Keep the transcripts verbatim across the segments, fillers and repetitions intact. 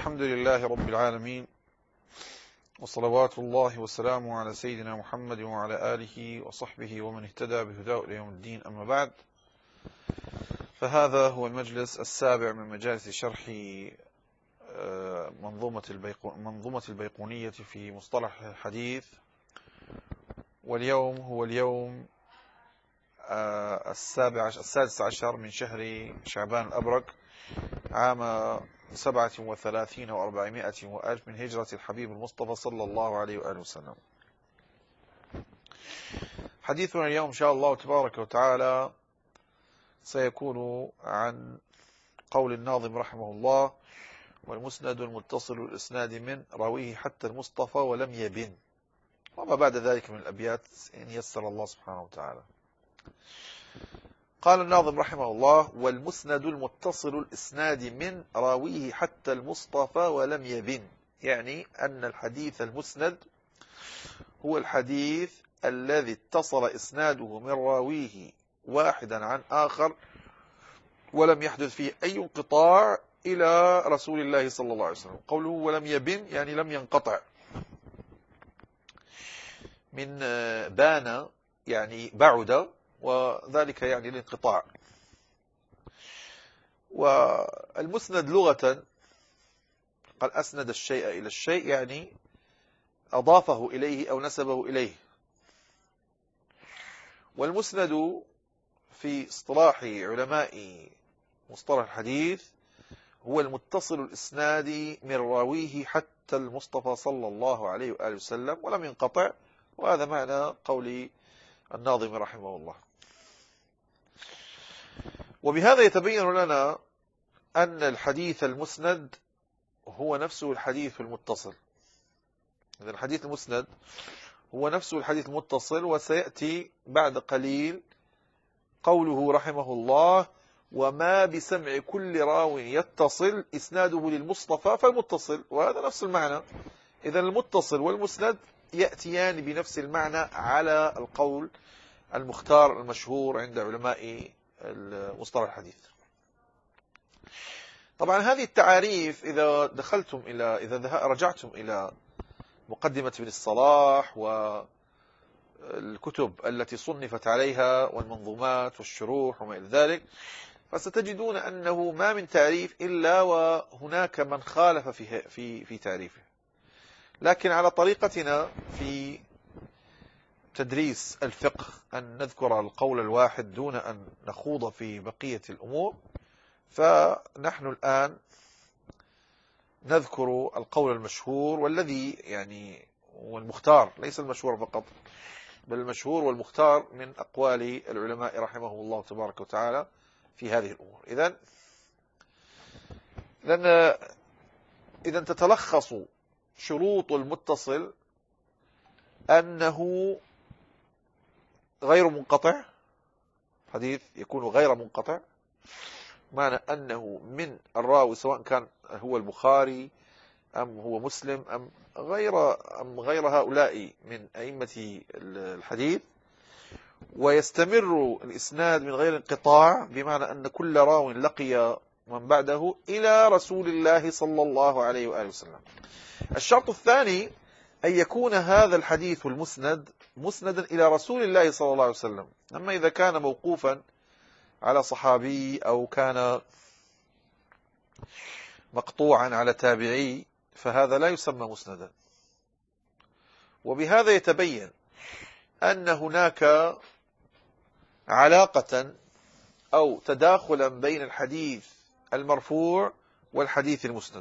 الحمد لله رب العالمين، وصلوات الله وسلامه على سيدنا محمد وعلى آله وصحبه ومن اهتدى بهداه إلى يوم الدين. أما بعد، فهذا هو المجلس السابع من مجالس شرح منظومة منظومة البيقونية في مصطلح الحديث، واليوم هو اليوم السابع السادس عشر من شهر شعبان الأبرك عام سبعة وثلاثين وأربعمائة وألف من هجرة الحبيب المصطفى صلى الله عليه وآله وسلم. حديثنا اليوم إن شاء الله تبارك وتعالى سيكون عن قول الناظم رحمه الله: والمسند المتصل الإسناد من راويه حتى المصطفى ولم يبن، وما بعد ذلك من الأبيات إن يسر الله سبحانه وتعالى. قال الناظم رحمه الله: والمسند المتصل الإسناد من راويه حتى المصطفى ولم يبن، يعني أن الحديث المسند هو الحديث الذي اتصل إسناده من راويه واحدا عن آخر ولم يحدث فيه أي انقطاع إلى رسول الله صلى الله عليه وسلم. قوله ولم يبن يعني لم ينقطع، من بان يعني بعد، وذلك يعني الانقطاع. والمسند لغة قال أسند الشيء إلى الشيء، يعني أضافه إليه أو نسبه إليه. والمسند في اصطلاح علماء مصطلح الحديث هو المتصل الإسناد من راويه حتى المصطفى صلى الله عليه وآله وسلم ولم ينقطع، وهذا معنى قول الناظم رحمه الله. وبهذا يتبين لنا أن الحديث المسند هو نفسه الحديث المتصل. إذن الحديث المسند هو نفسه الحديث المتصل، وسيأتي بعد قليل قوله رحمه الله: وما بسمع كل راو يتصل إسناده للمصطفى فالمتصل، وهذا نفس المعنى. إذن المتصل والمسند يأتيان بنفس المعنى على القول المختار المشهور عند علماء مصطلح الحديث. طبعا هذه التعاريف إذا دخلتم إلى إذا رجعتم إلى مقدمة ابن الصلاح والكتب التي صنفت عليها والمنظومات والشروح وما إلى ذلك، فستجدون أنه ما من تعريف إلا وهناك من خالف في في في تعريفه. لكن على طريقتنا في تدريس الفقه أن نذكر القول الواحد دون أن نخوض في بقية الأمور، فنحن الآن نذكر القول المشهور والذي يعني والمختار، ليس المشهور فقط بل المشهور والمختار من أقوال العلماء رحمهم الله تبارك وتعالى في هذه الأمور. إذن لأن إذن تتلخص شروط المتصل أنه غير منقطع، حديث يكون غير منقطع، معنى أنه من الراوي سواء كان هو البخاري أم هو مسلم أم غير أم غير هؤلاء من أئمة الحديث، ويستمر الإسناد من غير انقطاع، بمعنى أن كل راو لقي من بعده إلى رسول الله صلى الله عليه وآله وسلم. الشرط الثاني أن يكون هذا الحديث المسند مسندا إلى رسول الله صلى الله عليه وسلم. أما إذا كان موقوفا على صحابي أو كان مقطوعا على تابعي فهذا لا يسمى مسندا. وبهذا يتبين أن هناك علاقة أو تداخلا بين الحديث المرفوع والحديث المسند.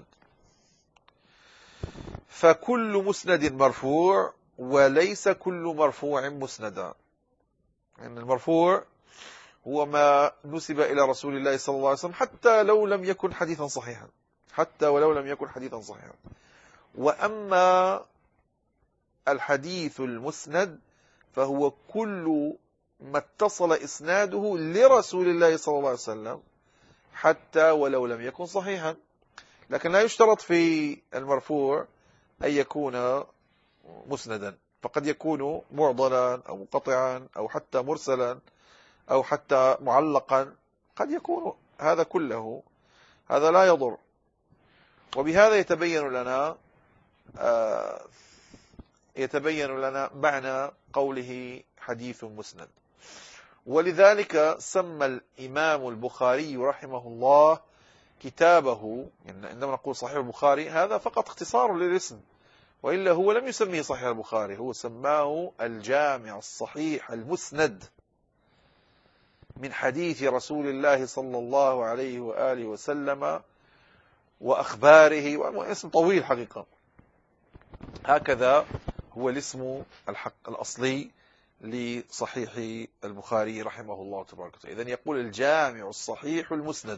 فكل مسند مرفوع وليس كل مرفوع مسندا. يعني المرفوع هو ما نسب إلى رسول الله صلى الله عليه وسلم حتى لو لم يكن حديثا صحيحا، حتى ولو لم يكن حديثا صحيحا. وأما الحديث المسند فهو كل ما اتصل إسناده لرسول الله صلى الله عليه وسلم حتى ولو لم يكن صحيحا. لكن لا يشترط في المرفوع أن يكون مسندا، فقد يكون معضلا أو منقطعا أو حتى مرسلا أو حتى معلقا، قد يكون هذا كله، هذا لا يضر. وبهذا يتبين لنا يتبين لنا معنى قوله حديث مسند. ولذلك سمى الإمام البخاري رحمه الله كتابه، يعني عندما نقول صحيح البخاري هذا فقط اختصار للاسم، وإلا هو لم يسميه صحيح البخاري، هو سماه الجامع الصحيح المسند من حديث رسول الله صلى الله عليه وآله وسلم وأخباره، واسم طويل حقيقة. هكذا هو الاسم الحق الأصلي لصحيح البخاري رحمه الله تبارك وتعالى. إذن يقول الجامع الصحيح المسند.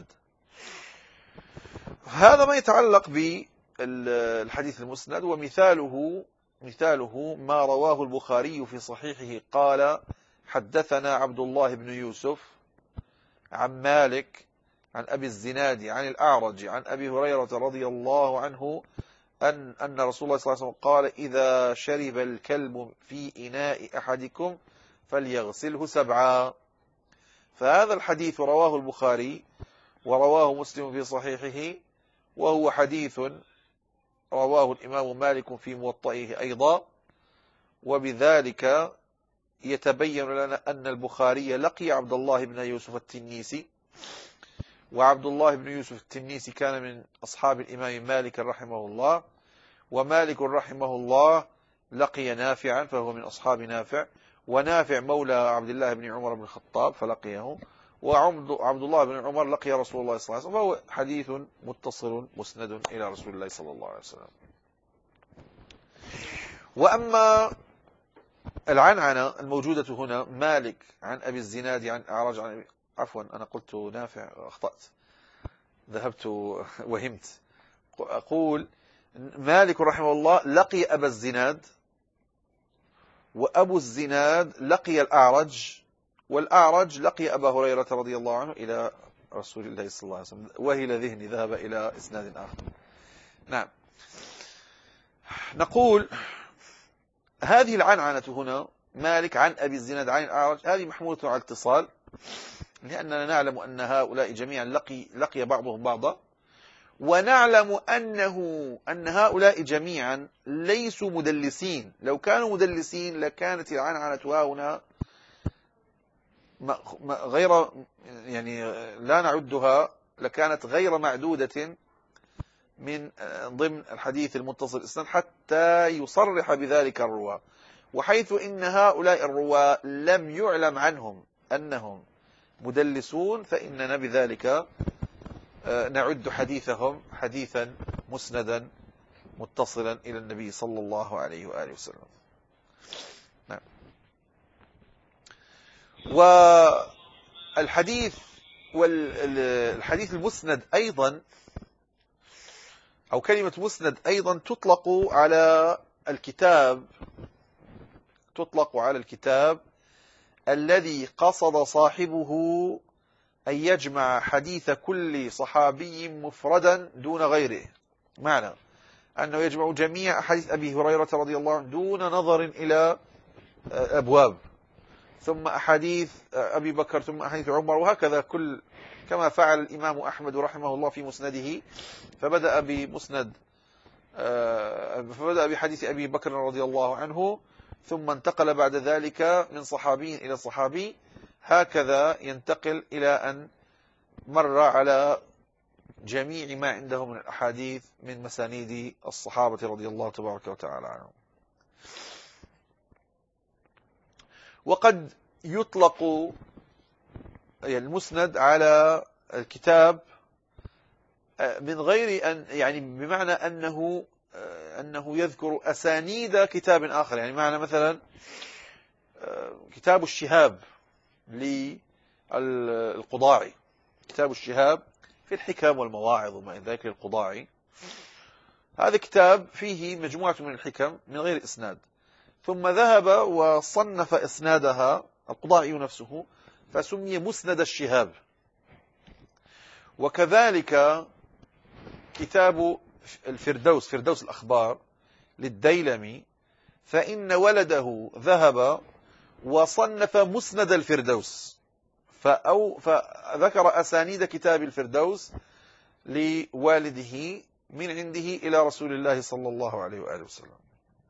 هذا ما يتعلق بالحديث المسند. ومثاله مثاله ما رواه البخاري في صحيحه قال حدثنا عبد الله بن يوسف عن مالك عن أبي الزناد عن الأعرج عن أبي هريرة رضي الله عنه أن أن رسول الله صلى الله عليه وسلم قال إذا شرب الكلب في إناء أحدكم فليغسله سبعا. فهذا الحديث رواه البخاري ورواه مسلم في صحيحه، وهو حديث رواه الإمام مالك في موطئه أيضا. وبذلك يتبين لنا أن البخاري لقي عبد الله بن يوسف التنيسي، وعبد الله بن يوسف التنيسي كان من أصحاب الإمام مالك رحمه الله، ومالك رحمه الله لقي نافعا فهو من أصحاب نافع، ونافع مولى عبد الله بن عمر بن الخطاب فلقيه، وعبد الله بن عمر لقي رسول الله صلى الله عليه وسلم، فهو حديث متصل مسند إلى رسول الله صلى الله عليه وسلم. وأما العنعنة الموجودة هنا مالك عن أبي الزناد عن أعرج عن أبي عفوا أنا قلت نافع أخطأت، ذهبت وهمت. أقول مالك رحمه الله لقي أبا الزناد، وأبو الزناد لقي الأعرج، والأعرج لقي أبا هريرة رضي الله عنه إلى رسول الله صلى الله عليه وسلم. وهل ذهني ذهب إلى إسناد آخر. نعم، نقول هذه العنعنة هنا مالك عن أبي الزناد عن الأعرج هذه محمولة على الاتصال، لأننا نعلم أن هؤلاء جميعا لقي, لقي بعضهم بعضا، ونعلم أنه أن هؤلاء جميعا ليسوا مدلسين. لو كانوا مدلسين لكانت العنعنة هنا غير، يعني لا نعدها، لكانت غير معدودة من ضمن الحديث المتصل الإسناد حتى يصرح بذلك الرواة. وحيث إن هؤلاء الرواة لم يعلم عنهم أنهم مدلسون فإننا بذلك نعد حديثهم حديثا مسندا متصلا إلى النبي صلى الله عليه وآله وسلم. نعم. والحديث والحديث المسند أيضا، أو كلمة مسند أيضا تطلق على الكتاب تطلق على الكتاب الذي قصد صاحبه أن يجمع حديث كل صحابي مفردا دون غيره، معنى أنه يجمع جميع أحاديث أبي هريرة رضي الله عنه دون نظر إلى أبواب، ثم أحاديث أبي بكر، ثم أحاديث عمر، وهكذا كل كما فعل الإمام أحمد رحمه الله في مسنده، فبدأ بمسند فبدأ بحديث أبي بكر رضي الله عنه، ثم انتقل بعد ذلك من صحابي إلى صحابي، هكذا ينتقل إلى أن مر على جميع ما عنده من الأحاديث من مسانيد الصحابة رضي الله تبارك وتعالى عنهم. وقد يطلق المسند على الكتاب من غير أن، يعني بمعنى أنه أنه يذكر أسانيد كتاب آخر، يعني معنى مثلا كتاب الشهاب للقضاعي، كتاب الشهاب في الحكم والمواعظ وما إلى ذلك للقضاعي، هذا كتاب فيه مجموعة من الحكم من غير إسناد، ثم ذهب وصنف إسنادها القضاعي نفسه فسمي مسند الشهاب. وكذلك كتاب الفردوس، فردوس الأخبار للديلمي، فإن ولده ذهب وصنف مسند الفردوس، فأو فذكر أسانيد كتاب الفردوس لوالده من عنده إلى رسول الله صلى الله عليه وآله وسلم.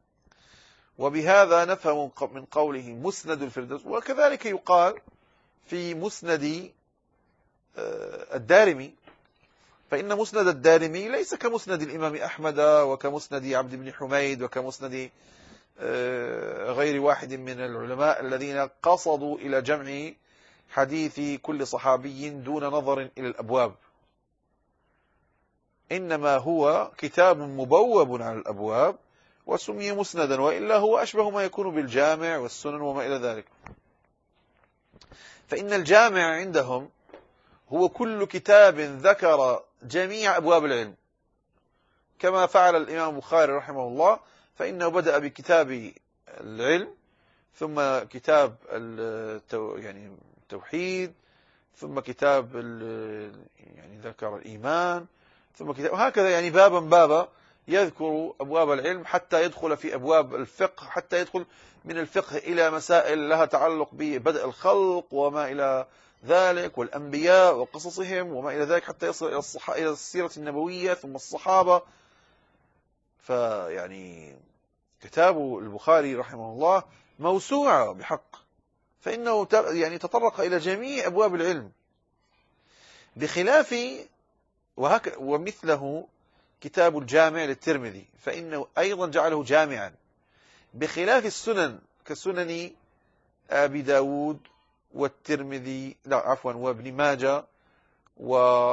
وبهذا نفهم من قوله مسند الفردوس. وكذلك يقال في مسند الدارمي، فإن مسند الدارمي ليس كمسند الإمام أحمد وكمسند عبد بن حميد وكمسند غير واحد من العلماء الذين قصدوا إلى جمع حديث كل صحابي دون نظر إلى الأبواب، إنما هو كتاب مبوب على الأبواب وسمي مسندا، وإلا هو أشبه ما يكون بالجامع والسنن وما إلى ذلك. فإن الجامع عندهم هو كل كتاب ذكر جميع أبواب العلم، كما فعل الإمام البخاري رحمه الله، فإنه بدأ بكتاب العلم، ثم كتاب يعني التوحيد، ثم كتاب يعني ذكر الإيمان، ثم كتاب، وهكذا يعني بابا بابا يذكر أبواب العلم حتى يدخل في أبواب الفقه، حتى يدخل من الفقه إلى مسائل لها تعلق ببدء الخلق وما إلى ذلك، والأنبياء وقصصهم وما إلى ذلك، حتى يصل إلى الصح... إلى السيرة النبوية ثم الصحابة. فيعني كتاب البخاري رحمه الله موسوعة بحق، فإنه يعني تطرق إلى جميع أبواب العلم، بخلاف وهك... ومثله كتاب الجامع للترمذي، فإنه أيضا جعله جامعا، بخلاف السنن كسنن أبي داود والترمذي، لا عفوا وابن ماجه و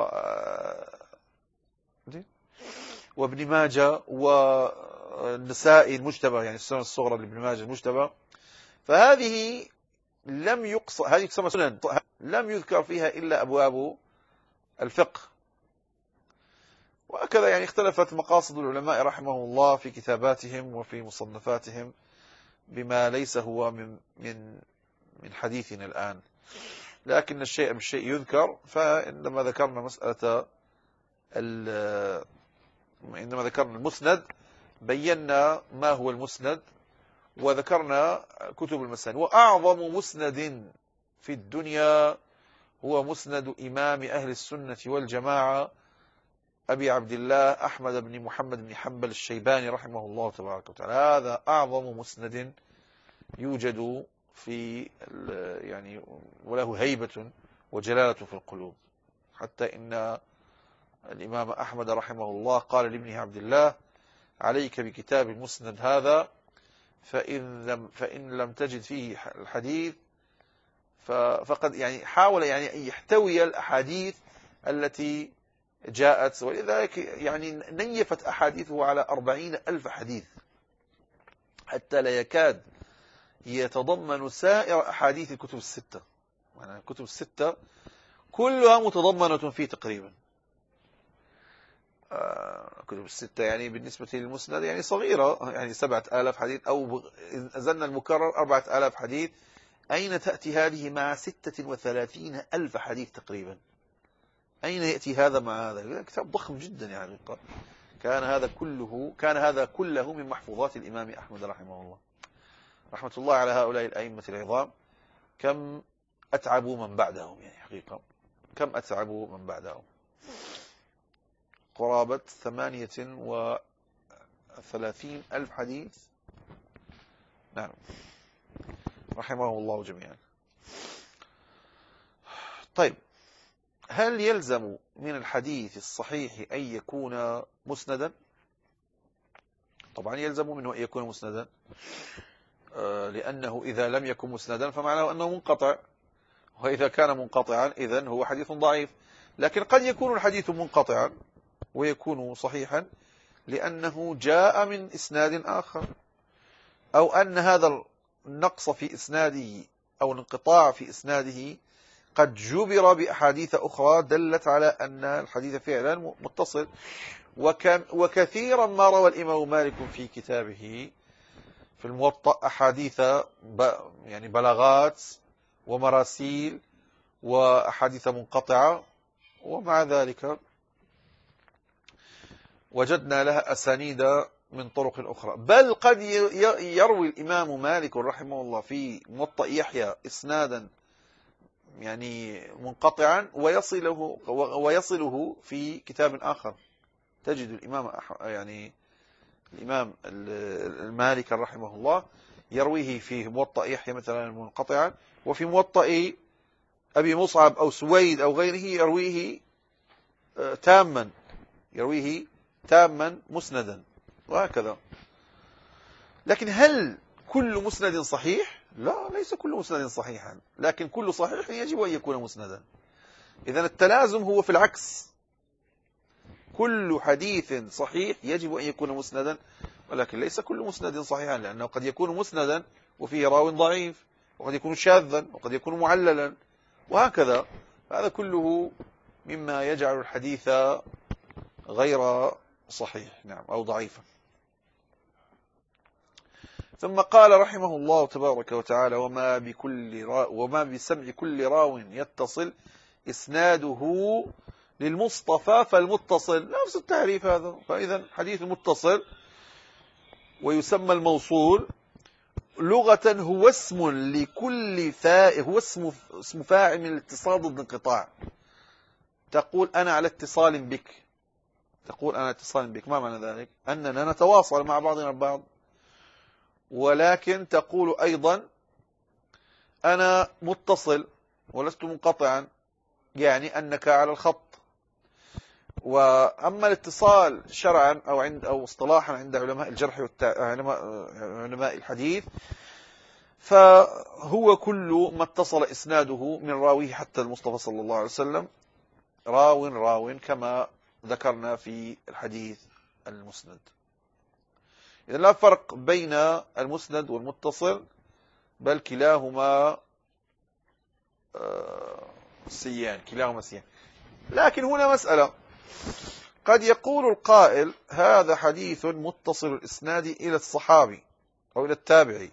وابن ماجه والنسائي المجتبى، يعني السنن الصغرى لابن ماجه المجتبى، فهذه لم يقص هذه تسمى سنن، لم يذكر فيها إلا أبواب الفقه. وهكذا يعني اختلفت مقاصد العلماء رحمه الله في كتاباتهم وفي مصنفاتهم بما ليس هو من من من حديثنا الآن، لكن الشيء بالشيء يذكر. فعندما ذكرنا مسألة عندما ذكرنا المسند بينا ما هو المسند، وذكرنا كتب المسانيد. وأعظم مسند في الدنيا هو مسند إمام أهل السنة والجماعة أبي عبد الله أحمد بن محمد بن حنبل الشيباني رحمه الله تبارك وتعالى. هذا أعظم مسند يوجد في يعني وله هيبة وجلالة في القلوب، حتى إن الإمام أحمد رحمه الله قال لابنه عبد الله: عليك بكتاب المسند هذا، فإن لم فإن لم تجد فيه الحديث فقد يعني حاول يعني أن يحتوي الأحاديث التي جاءت، ولذلك يعني نيفت أحاديثه على أربعين ألف حديث، حتى لا يكاد يتضمن سائر أحاديث الكتب الستة. يعني الكتب الستة كلها متضمنة فيه تقريبا. الكتب الستة يعني بالنسبة للمسند يعني صغيرة، يعني سبعة آلاف حديث، أو أزلن المكرر أربعة آلاف حديث. أين تأتي هذه مع ستة وثلاثين ألف حديث تقريبا؟ أين يأتي هذا مع هذا؟ كتاب ضخم جدا يعني. كان هذا كله كان هذا كله من محفوظات الإمام أحمد رحمه الله، رحمة الله على هؤلاء الأئمة العظام. كم أتعبوا من بعدهم، يعني حقيقة كم أتعبوا من بعدهم. قرابة ثمانية وثلاثين ألف حديث، نعم، رحمه الله جميعا. طيب، هل يلزم من الحديث الصحيح أن يكون مسندا؟ طبعا يلزم منه أن يكون مسندا، لأنه إذا لم يكن مسندا فمعناه أنه منقطع، وإذا كان منقطعا إذن هو حديث ضعيف. لكن قد يكون الحديث منقطعا ويكون صحيحا لأنه جاء من إسناد آخر، أو أن هذا النقص في إسناده أو الانقطاع في إسناده قد جبر بأحاديث أخرى دلت على أن الحديث فعلا متصل. وكثيرا ما روى الإمام مالك في كتابه في الموطأ أحاديث يعني بلاغات ومراسيل وأحاديث منقطعة، ومع ذلك وجدنا لها أسانيد من طرق أخرى. بل قد يروي الإمام مالك رحمه الله في موطأ يحيى إسنادا يعني منقطعا ويصله ويصله في كتاب آخر، تجد الإمام يعني الإمام المالك رحمه الله يرويه في موطأ يحيى مثلا منقطعا، وفي موطأ أبي مصعب أو سويد أو غيره يرويه تاما يرويه تاما مسندا، وهكذا. لكن هل كل مسند صحيح؟ لا، ليس كل مسند صحيحا، لكن كل صحيح يجب أن يكون مسندا. إذن التلازم هو في العكس، كل حديث صحيح يجب أن يكون مسندا، ولكن ليس كل مسند صحيحا، لأنه قد يكون مسندا وفيه راو ضعيف، وقد يكون شاذا، وقد يكون معللا، وهكذا. هذا كله مما يجعل الحديث غير صحيح، نعم، أو ضعيفا. ثم قال رحمه الله تبارك وتعالى: وما بكل را وما بسمع كل راو يتصل إسناده للمصطفى فالمتصل. نفس التعريف هذا. فإذا حديث متصل ويسمى الموصول لغة هو اسم لكل فاعل، هو اسم اسم فاعل من الاتصال ضد الانقطاع. تقول أنا على اتصال بك، تقول أنا على اتصال بك، ما معنى ذلك؟ أننا نتواصل مع بعضنا البعض. ولكن تقول أيضا أنا متصل ولست منقطعا، يعني أنك على الخط. وأما الاتصال شرعا أو عند أو اصطلاحا عند علماء الجرح والتعديل، علماء الحديث، فهو كل ما اتصل إسناده من راويه حتى المصطفى صلى الله عليه وسلم راو راو، كما ذكرنا في الحديث المسند. إذن لا فرق بين المسند والمتصل، بل كلاهما سيان، كلاهما سيان. لكن هنا مسألة، قد يقول القائل هذا حديث متصل الإسناد إلى الصحابي أو إلى التابعي،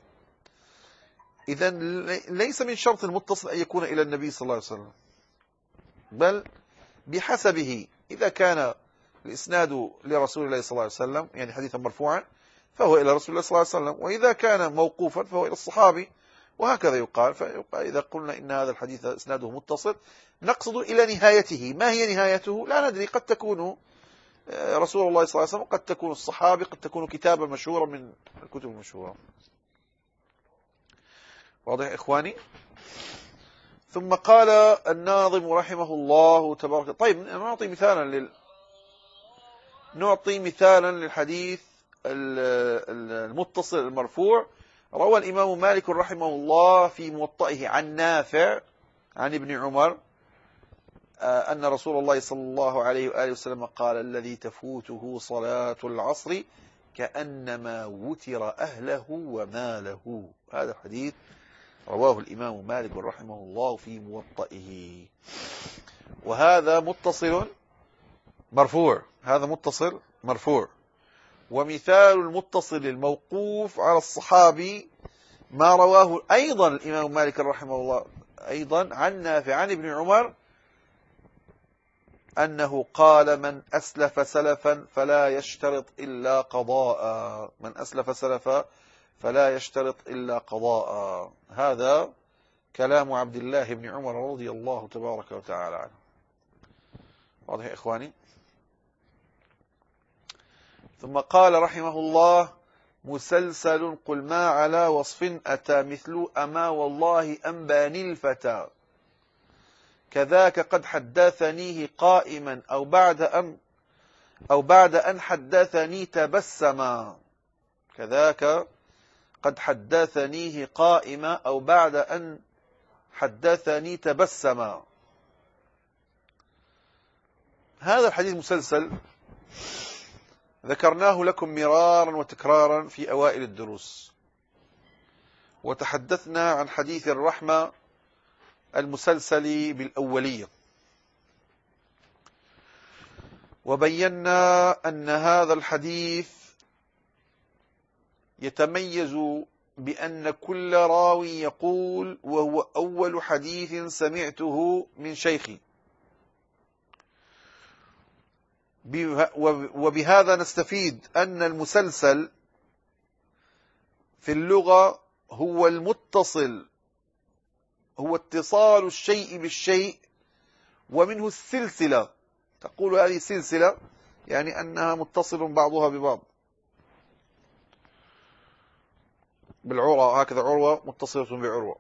إذن ليس من شرط المتصل أن يكون إلى النبي صلى الله عليه وسلم، بل بحسبه. إذا كان الإسناد لرسول الله صلى الله عليه وسلم، يعني حديثا مرفوعا، فهو إلى رسول الله صلى الله عليه وسلم، وإذا كان موقوفا فهو إلى الصحابي، وهكذا يقال. فيقال إذا قلنا إن هذا الحديث إسناده متصل، نقصد إلى نهايته. ما هي نهايته؟ لا ندري، قد تكون رسول الله صلى الله عليه وسلم، قد تكون الصحابي، قد تكون كتابا مشهورا من الكتب المشهورة. واضح إخواني؟ ثم قال الناظم رحمه الله تبارك. طيب نعطي مثالا لل نعطي مثالا للحديث المتصل المرفوع. روى الإمام مالك رحمه الله في موطئه عن نافع عن ابن عمر أن رسول الله صلى الله عليه وآله وسلم قال: الذي تفوته صلاة العصر كأنما وتر أهله وماله. هذا الحديث رواه الإمام مالك رحمه الله في موطئه، وهذا متصل مرفوع. هذا متصل مرفوع. ومثال المتصل الموقوف على الصحابي ما رواه أيضا الإمام مالك رحمه الله أيضا عن نافع عن ابن عمر أنه قال: من أسلف سلفا فلا يشترط إلا قضاء. من أسلف سلفا فلا يشترط إلا قضاء. هذا كلام عبد الله بن عمر رضي الله تبارك وتعالى عنه. واضح يا إخواني؟ ثم قال رحمه الله: مسلسل قل ما على وصف أتى مثل أما والله أنباني الفتى كذاك قد حدثنيه قائما أو بعد أن أو بعد أن حدثني تبسما. كذاك قد حدثنيه قائما أو بعد أن حدثني تبسما. هذا الحديث مسلسل ذكرناه لكم مرارا وتكرارا في أوائل الدروس، وتحدثنا عن حديث الرحمة المسلسل بالأولية، وبينا أن هذا الحديث يتميز بأن كل راوي يقول وهو أول حديث سمعته من شيخي، وبهذا نستفيد أن المسلسل في اللغة هو المتصل، هو اتصال الشيء بالشيء، ومنه السلسلة. تقول هذه سلسلة يعني أنها متصل بعضها ببعض بالعروة، هكذا عروة متصلة بعروة.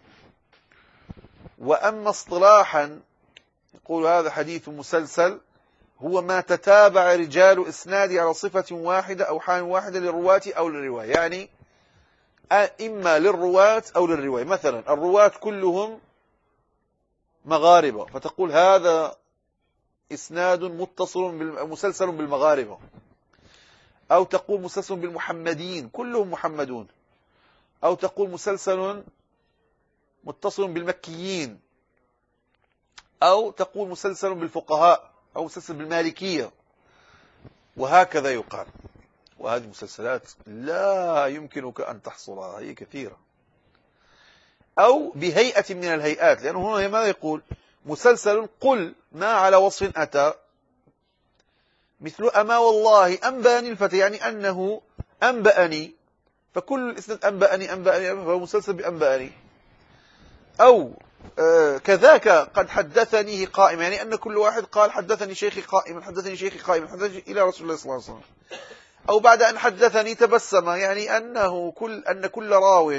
وأما اصطلاحا يقول هذا حديث مسلسل هو ما تتابع رجال إسنادي على صفة واحدة أو حال واحدة للرواة أو للرواية، يعني إما للرواة أو للرواية. مثلا الرواة كلهم مغاربة فتقول هذا إسناد متصل مسلسل بالمغاربة، أو تقول مسلسل بالمحمديين كلهم محمدون، أو تقول مسلسل متصل بالمكيين، أو تقول مسلسل بالفقهاء، أو مسلسل بالمالكية، وهكذا يقال. وهذه مسلسلات لا يمكنك أن تحصرها، هي كثيرة. أو بهيئة من الهيئات، لأنه هنا ماذا يقول؟ مسلسل قل ما على وصف أتى، مثل أما والله أنبأني الفتى، يعني أنه أنبأني، فكل الإسناد أنبأني أنبأني فهو مسلسل بأنبأني. أو آه كذاك قد حدثني قائما، يعني أن كل واحد قال حدثني شيخي قائما حدثني شيخي قائما حدثني إلى رسول الله صلى الله عليه وسلم. أو بعد أن حدثني تبسم، يعني أنه كل أن كل راو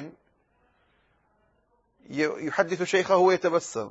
يحدث شيخه ويتبسم.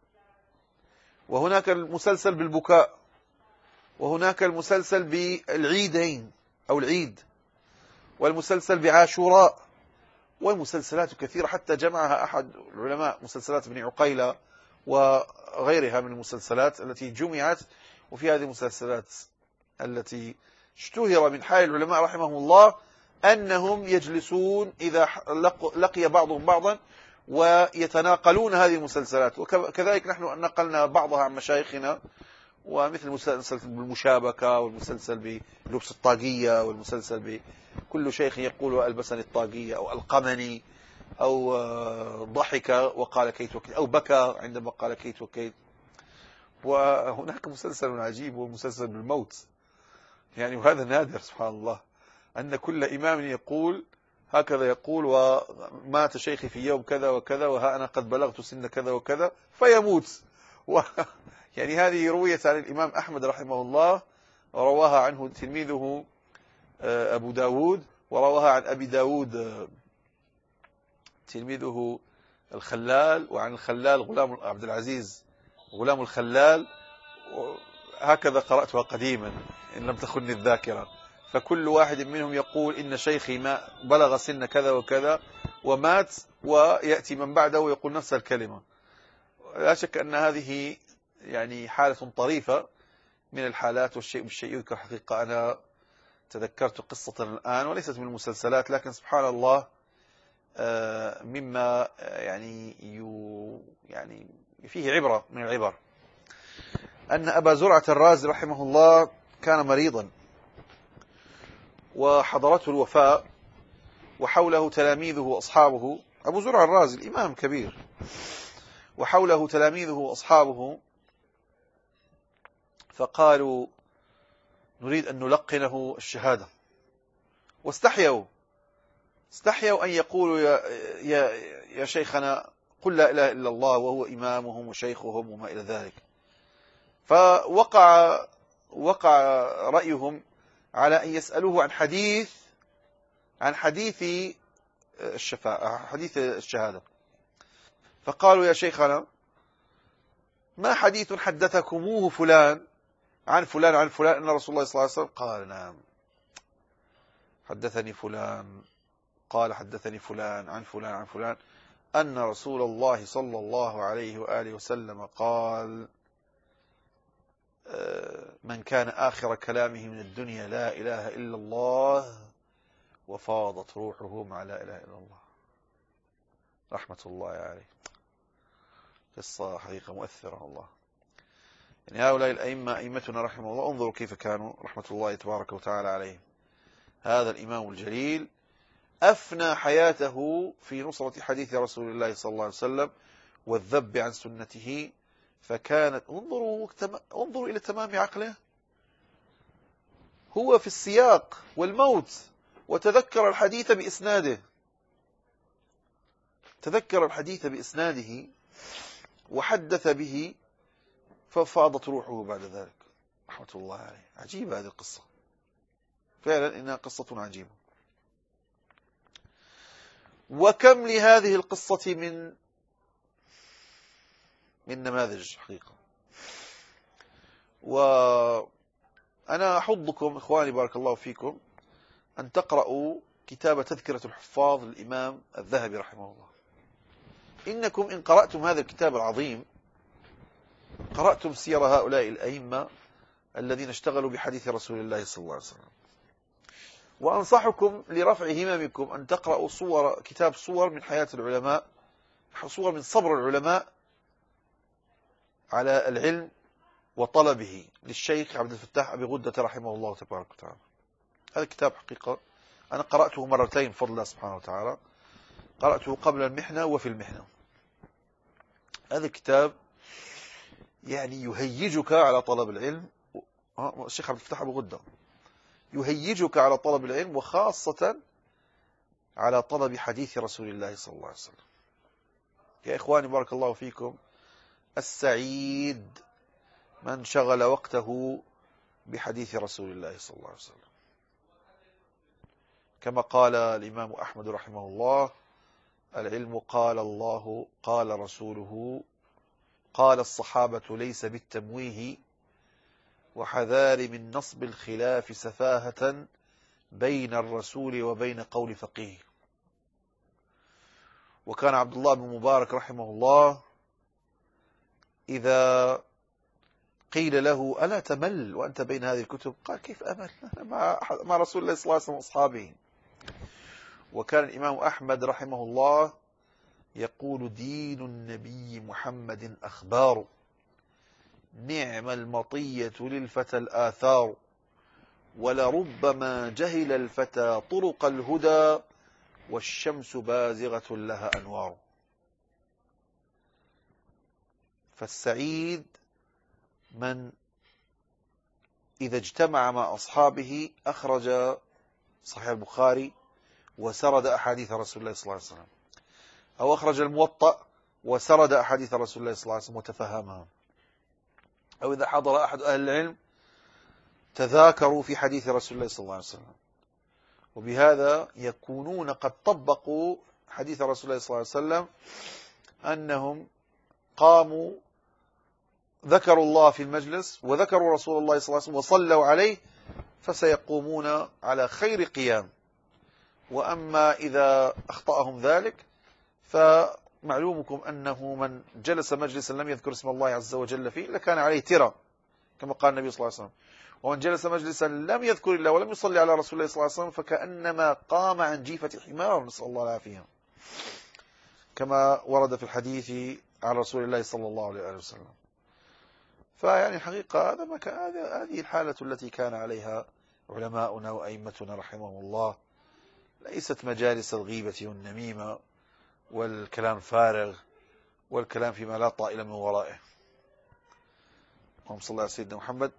وهناك المسلسل بالبكاء، وهناك المسلسل بالعيدين أو العيد، والمسلسل بعاشوراء، والمسلسلات كثيرة حتى جمعها أحد العلماء مسلسلات ابن عقيلة وغيرها من المسلسلات التي جمعت. وفي هذه المسلسلات التي اشتهر من حال العلماء رحمهم الله أنهم يجلسون إذا لقي بعضهم بعضا ويتناقلون هذه المسلسلات. وكذلك نحن نقلنا بعضها عن مشايخنا، ومثل المسلسل بالمشابكة، والمسلسل بلبس الطاقية، والمسلسل بكل شيخ يقول ألبسني الطاقية، أو ألقمني، أو ضحك وقال كيت وكيت، أو بكى عندما قال كيت وكيت. وهناك مسلسل عجيب هو مسلسل بالموت، يعني وهذا نادر سبحان الله، أن كل إمام يقول هكذا يقول ومات شيخي في يوم كذا وكذا وها أنا قد بلغت سن كذا وكذا فيموت. و يعني هذه رويت عن الإمام أحمد رحمه الله، ورواها عنه تلميذه أبو داود، ورواها عن أبي داود تلميذه الخلال، وعن الخلال غلام عبد العزيز غلام الخلال. هكذا قرأتها قديما إن لم تخني الذاكرة. فكل واحد منهم يقول إن شيخي ما بلغ سن كذا وكذا ومات، ويأتي من بعده ويقول نفس الكلمة. لا شك أن هذه يعني حالة طريفة من الحالات، والشيء بالشيء يذكر. حقيقة أنا تذكرت قصة الآن وليست من المسلسلات، لكن سبحان الله مما يعني يعني فيه عبرة من العبر، أن أبا زرعة الرازي رحمه الله كان مريضا وحضرته الوفاة، وحوله تلاميذه وأصحابه. أبو زرعة الرازي الإمام كبير، وحوله تلاميذه وأصحابه، فقالوا نريد أن نلقنه الشهادة، واستحيوا استحيوا أن يقولوا يا, يا, يا شيخنا قل لا إله إلا الله وهو إمامهم وشيخهم وما إلى ذلك. فوقع وقع رأيهم على أن يسألوه عن حديث عن حديث الشفاعة، حديث الشهادة. فقالوا يا شيخنا ما حديث حدثكموه فلان عن فلان عن فلان أن رسول الله صلى الله عليه وسلم قال نعم حدثني فلان قال حدثني فلان عن فلان عن فلان أن رسول الله صلى الله عليه وآله وسلم قال من كان آخر كلامه من الدنيا لا إله إلا الله وفاضت روحه مع لا إله إلا الله. رحمة الله عليه. قصة حقيقة مؤثرة الله. يعني هؤلاء الأئمة أئمتنا رحمه الله انظروا كيف كانوا رحمة الله تبارك وتعالى عليهم. هذا الإمام الجليل أفنى حياته في نصرة حديث رسول الله صلى الله عليه وسلم والذب عن سنته. فكانت انظروا انظروا إلى تمام عقله، هو في السياق والموت وتذكر الحديث بإسناده تذكر الحديث بإسناده وحدث به ففاضت روحه بعد ذلك. رحمة الله عليه. عجيبة هذه القصة، فعلا إنها قصة عجيبة. وكم لهذه القصة من من نماذج حقيقة. وأنا أحضكم إخواني بارك الله فيكم أن تقرأوا كتاب تذكرة الحفاظ للإمام الذهبي رحمه الله. إنكم إن قرأتم هذا الكتاب العظيم قرأتم سير هؤلاء الأئمة الذين اشتغلوا بحديث رسول الله صلى الله عليه وسلم. وأنصحكم لرفع هممكم أن تقرأوا صور كتاب صور من حياة العلماء، صور من صبر العلماء على العلم وطلبه، للشيخ عبد الفتاح أبي غدة رحمه الله تبارك وتعالى. هذا الكتاب حقيقة أنا قرأته مرتين بفضل الله سبحانه وتعالى، قرأته قبل المحنة وفي المحنة. هذا الكتاب يعني يهيجك على طلب العلم. الشيخ عبد الفتاح أبي غدة يهيجك على طلب العلم، وخاصة على طلب حديث رسول الله صلى الله عليه وسلم. يا إخواني بارك الله فيكم، السعيد من شغل وقته بحديث رسول الله صلى الله عليه وسلم. كما قال الإمام أحمد رحمه الله: العلم قال الله قال رسوله قال الصحابة ليس بالتمويه، وحذار من نصب الخلاف سفاهة بين الرسول وبين قول فقيه. وكان عبد الله بن مبارك رحمه الله إذا قيل له: ألا تمل وأنت بين هذه الكتب؟ قال: كيف أمل مع مع رسول الله صلى الله عليه وسلم وأصحابه. وكان الإمام أحمد رحمه الله يقول: دين النبي محمد أخبار، نعم المطية للفتى الآثار، ولربما جهل الفتى طرق الهدى، والشمس بازغة لها أنوار. فالسعيد من إذا اجتمع مع أصحابه أخرج صحيح البخاري وسرد أحاديث رسول الله صلى الله عليه وسلم، أو أخرج الموطأ وسرد أحاديث رسول الله صلى الله عليه وسلم وتفهمها، أو إذا حضر أحد أهل العلم تذاكروا في حديث رسول الله صلى الله عليه وسلم. وبهذا يكونون قد طبقوا حديث رسول الله صلى الله عليه وسلم، أنهم قاموا ذكروا الله في المجلس وذكروا رسول الله صلى الله عليه وسلم وصلوا عليه، فسيقومون على خير قيام. وأما إذا أخطأهم ذلك فمعلومكم أنه من جلس مجلسا لم يذكر اسم الله عز وجل فيه لكان عليه ترى، كما قال النبي صلى الله عليه وسلم. ومن جلس مجلسا لم يذكر الله ولم يصلي على رسول الله صلى الله عليه وسلم فكأنما قام عن جيفة حمار، نسأل الله العافية، كما ورد في الحديث عن رسول الله صلى الله عليه وسلم. فيعني حقيقة هذا ما كان، هذه الحالة التي كان عليها علماؤنا وأئمتنا رحمهم الله، ليست مجالس الغيبة والنميمة والكلام فارغ والكلام فيما لا طائل من ورائه. اللهم صل على سيدنا محمد.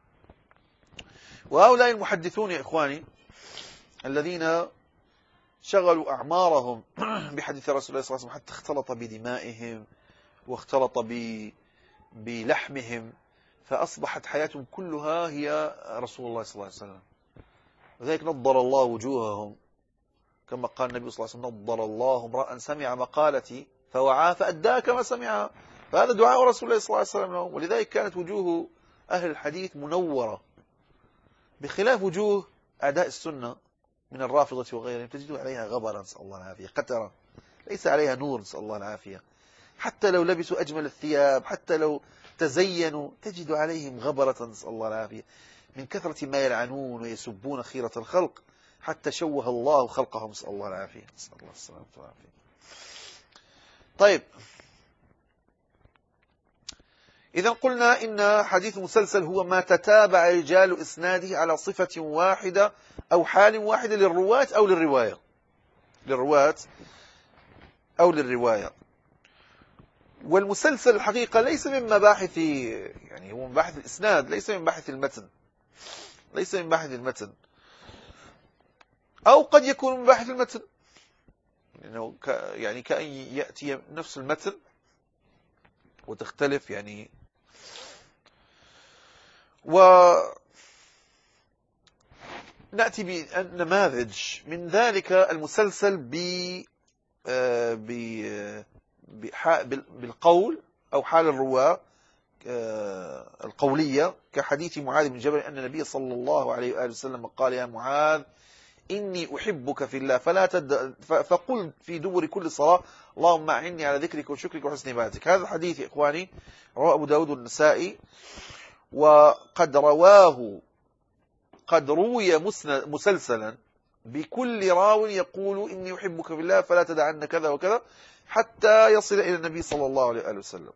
وهؤلاء المحدثون يا إخواني الذين شغلوا أعمارهم بحديث رسول الله صلى الله عليه وسلم حتى اختلط بدمائهم واختلط بلحمهم، فأصبحت حياتهم كلها هي رسول الله صلى الله عليه وسلم. وذلك نضر الله وجوههم، كما قال النبي صلى الله عليه وسلم: نضر الله امرأ سمع مقالتي فوعاها فأداها كما سمعها. فهذا دعاء رسول الله صلى الله عليه وسلم لهم. ولذلك كانت وجوه أهل الحديث منورة، بخلاف وجوه أعداء السنة من الرافضة وغيرهم، تجد عليها غبرا نسأل الله العافية، قترة، ليس عليها نور نسأل الله العافية. حتى لو لبسوا أجمل الثياب، حتى لو تزينوا، تجد عليهم غبرة نسأل الله العافية، من كثرة ما يلعنون ويسبون خيرة الخلق، حتى شوه الله خلقهم نسأل الله العافية، نسأل الله السلامة والعافية. طيب، إذا قلنا إن حديث مسلسل هو ما تتابع رجال إسناده على صفة واحدة أو حال واحدة للرواة أو للرواية للرواة أو للرواية. والمسلسل الحقيقة ليس من مباحث، يعني هو من مباحث الإسناد، ليس من مباحث المتن، ليس من مباحث المتن، أو قد يكون من مباحث المتن، يعني كأن يأتي نفس المتن وتختلف يعني ونأتي بنماذج من ذلك المسلسل ب بالقول أو حال الرواة القولية، كحديث معاذ بن جبل أن النبي صلى الله عليه وآله وسلم قال: يا معاذ إني أحبك في الله فلا تد... فقل في دبر كل صلاة: اللهم أعني على ذكرك وشكرك وحسن عبادتك. هذا الحديث يا إخواني رواه أبو داود والنسائي، وقد رواه قد روي مسلسلا بكل راو يقول: إني أحبك في الله فلا تدعن كذا وكذا، حتى يصل إلى النبي صلى الله عليه وآله وسلم.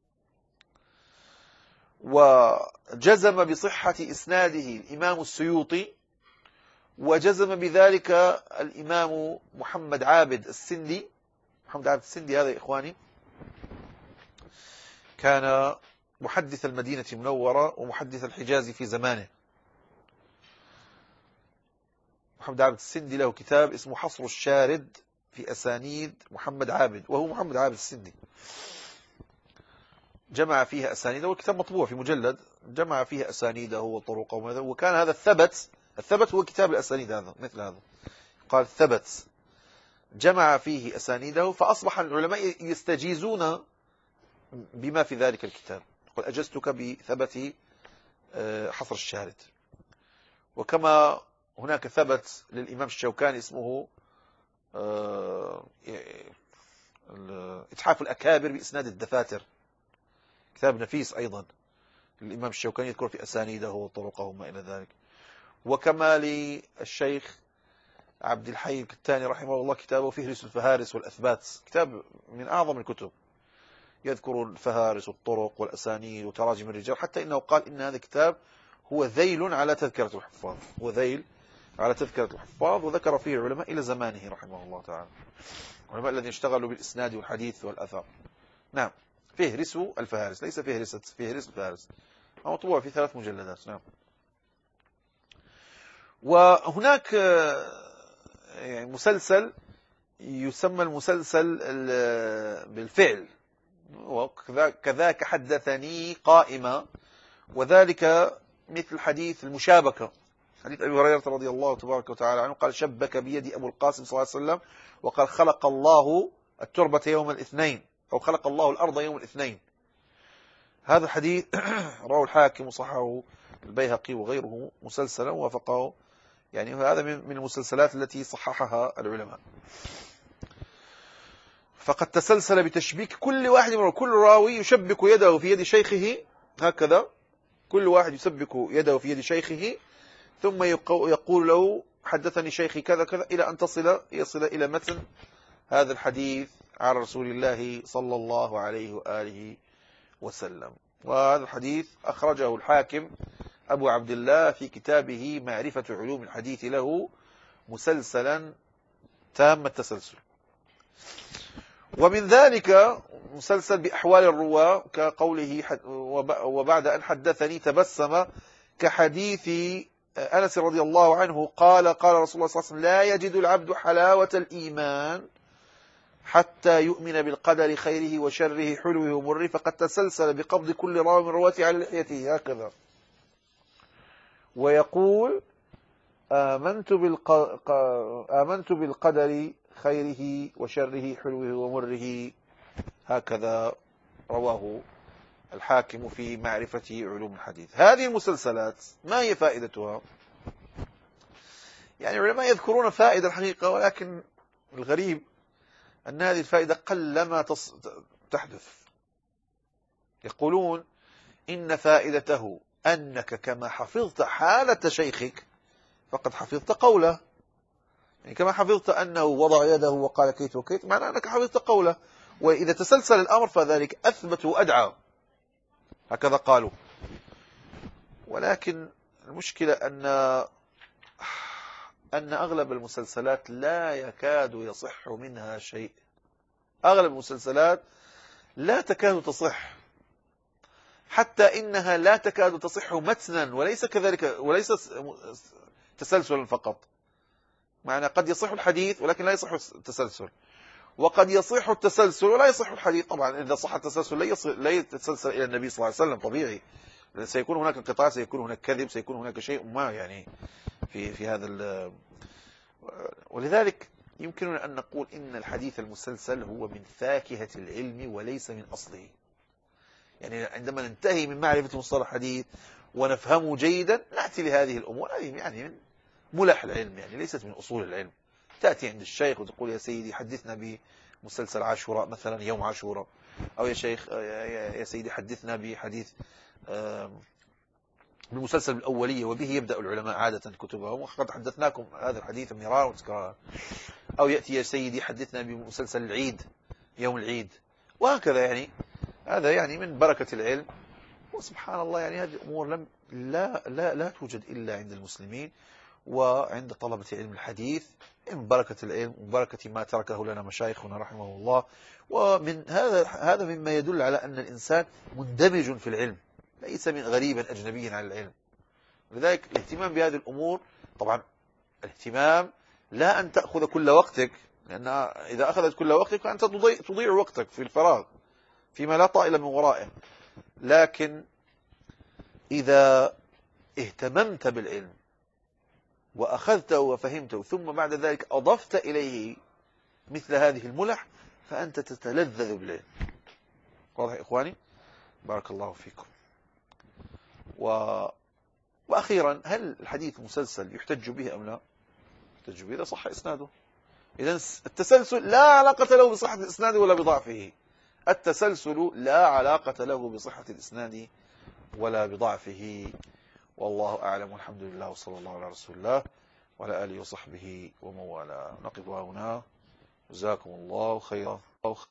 وجزم بصحة إسناده الإمام السيوطي، وجزم بذلك الإمام محمد عابد السندي. محمد عابد السندي هذا يا إخواني كان محدث المدينة المنورة ومحدث الحجاز في زمانه. محمد عابد السندي له كتاب اسمه حصر الشارد في أسانيد محمد عابد، وهو محمد عابد السندي، جمع فيها أسانيده، والكتاب مطبوع في مجلد، جمع فيها أسانيده وطرقه، وكان هذا الثبت الثبت هو كتاب الأسانيد، هذا مثل هذا قال الثبت، جمع فيه أسانيده، فأصبح العلماء يستجيزون بما في ذلك الكتاب. قل أجزتك بثبت حصر الشارد. وكما هناك ثبت للإمام الشوكاني اسمه إتحاف الأكابر بإسناد الدفاتر، كتاب نفيس أيضا للإمام الشوكاني يذكر في أسانيده وطرقه وما إلى ذلك. وكما للشيخ عبد الحي الكتاني رحمه الله كتابه فهرس الفهارس والأثبات، كتاب من أعظم الكتب، يذكر الفهارس والطرق والأسانيد وتراجم الرجال، حتى إنه قال إن هذا الكتاب هو ذيل على تذكرة الحفاظ، هو ذيل على تذكرة الحفاظ. وذكر فيه العلماء إلى زمانه رحمه الله تعالى، العلماء الذين اشتغلوا بالإسناد والحديث والأثر. نعم، فهرس الفهارس، ليس فهرسة، فهرس الفهارس، مطبوع في ثلاث مجلدات. نعم. وهناك يعني مسلسل يسمى المسلسل بالفعل، وكذاك حدثني قائمة، وذلك مثل حديث المشابكة، حديث أبي هريرة رضي الله تبارك وتعالى عنه قال: شبك بيدي أبو القاسم صلى الله عليه وسلم وقال: خلق الله التربة يوم الاثنين، أو خلق الله الأرض يوم الاثنين. هذا الحديث رواه الحاكم وصححه البيهقي وغيره مسلسلا ووافقه، يعني هذا من المسلسلات التي صححها العلماء. فقد تسلسل بتشبيك كل واحد من كل راوي يشبك يده في يد شيخه، هكذا كل واحد يسبك يده في يد شيخه، ثم يقول له: حدثني شيخي كذا كذا، إلى أن تصل يصل إلى متن هذا الحديث عن رسول الله صلى الله عليه وآله وسلم. وهذا الحديث أخرجه الحاكم أبو عبد الله في كتابه معرفة علوم الحديث له مسلسلا تام التسلسل. ومن ذلك مسلسل بأحوال الرواة كقوله: وبعد أن حدثني تبسم، كحديث أنس رضي الله عنه قال: قال رسول الله صلى الله عليه وسلم: لا يجد العبد حلاوة الإيمان حتى يؤمن بالقدر خيره وشره حلوه ومره. فقد تسلسل بقبض كل راوي من رواته على لحيته، هكذا، ويقول: آمنت, بالق... آمنت بالقدر خيره وشره حلوه ومره، هكذا رواه الحاكم في معرفة علوم الحديث. هذه المسلسلات ما هي فائدتها؟ يعني العلماء يذكرون فائدة الحقيقة، ولكن الغريب أن هذه الفائدة قلما تص... تحدث. يقولون إن فائدته أنك كما حفظت حالة شيخك فقد حفظت قوله، يعني كما حفظت أنه وضع يده وقال كيت وكيت، معنى أنك حفظت قوله، وإذا تسلسل الأمر فذلك أثبت وأدعى، هكذا قالوا. ولكن المشكلة أن أن أغلب المسلسلات لا يكاد يصح منها شيء، أغلب المسلسلات لا تكاد تصح، حتى إنها لا تكاد تصح متنا، وليس كذلك، وليس تسلسلا فقط. معنى قد يصح الحديث ولكن لا يصح التسلسل، وقد يصح التسلسل ولا يصح الحديث. طبعا إذا صح التسلسل لا يتسلسل إلى النبي صلى الله عليه وسلم، طبيعي، سيكون هناك انقطاع، سيكون هناك كذب، سيكون هناك شيء ما يعني في في هذا. ولذلك يمكننا أن نقول إن الحديث المسلسل هو من فاكهة العلم وليس من أصله. يعني عندما ننتهي من معرفة مصطلح الحديث ونفهمه جيدا نأتي لهذه الأمور، هذه يعني من ملح العلم، يعني ليست من أصول العلم. تأتي عند الشيخ وتقول يا سيدي حدثنا بمسلسل عاشوراء مثلا، يوم عاشوراء، أو يا شيخ يا سيدي حدثنا بحديث بالمسلسل الأولية، وبه يبدأ العلماء عادة كتبهم، وقد حدثناكم هذا الحديث مرارا وتكرارا. أو يأتي يا سيدي حدثنا بمسلسل العيد، يوم العيد، وهكذا. يعني هذا يعني من بركة العلم. وسبحان الله يعني هذه الأمور لم لا لا لا توجد إلا عند المسلمين وعند طلبة علم الحديث، من بركة العلم وبركة ما تركه لنا مشايخنا رحمه الله. ومن هذا هذا مما يدل على أن الإنسان مندمج في العلم، ليس من غريبا أجنبيا عن العلم. لذلك الاهتمام بهذه الأمور، طبعا الاهتمام لا أن تأخذ كل وقتك، لأن إذا أخذت كل وقتك فأنت تضيع, تضيع وقتك في الفراغ فيما لا طائل من ورائه. لكن إذا اهتممت بالعلم وأخذته وفهمته ثم بعد ذلك أضفت إليه مثل هذه الملح فأنت تتلذذ بالعلم. واضح يا إخواني؟ بارك الله فيكم. و... وأخيرا، هل الحديث مسلسل يحتج به أم لا؟ يحتج به إذا صح إسناده. إذن التسلسل لا علاقة له بصحة الإسناد ولا بضعفه. التسلسل لا علاقة له بصحة الإسناد ولا بضعفه. والله أعلم، والحمد لله، وصلى الله على رسول الله وعلى آله وصحبه ومن والاه. نقف هنا. جزاكم الله خيرا.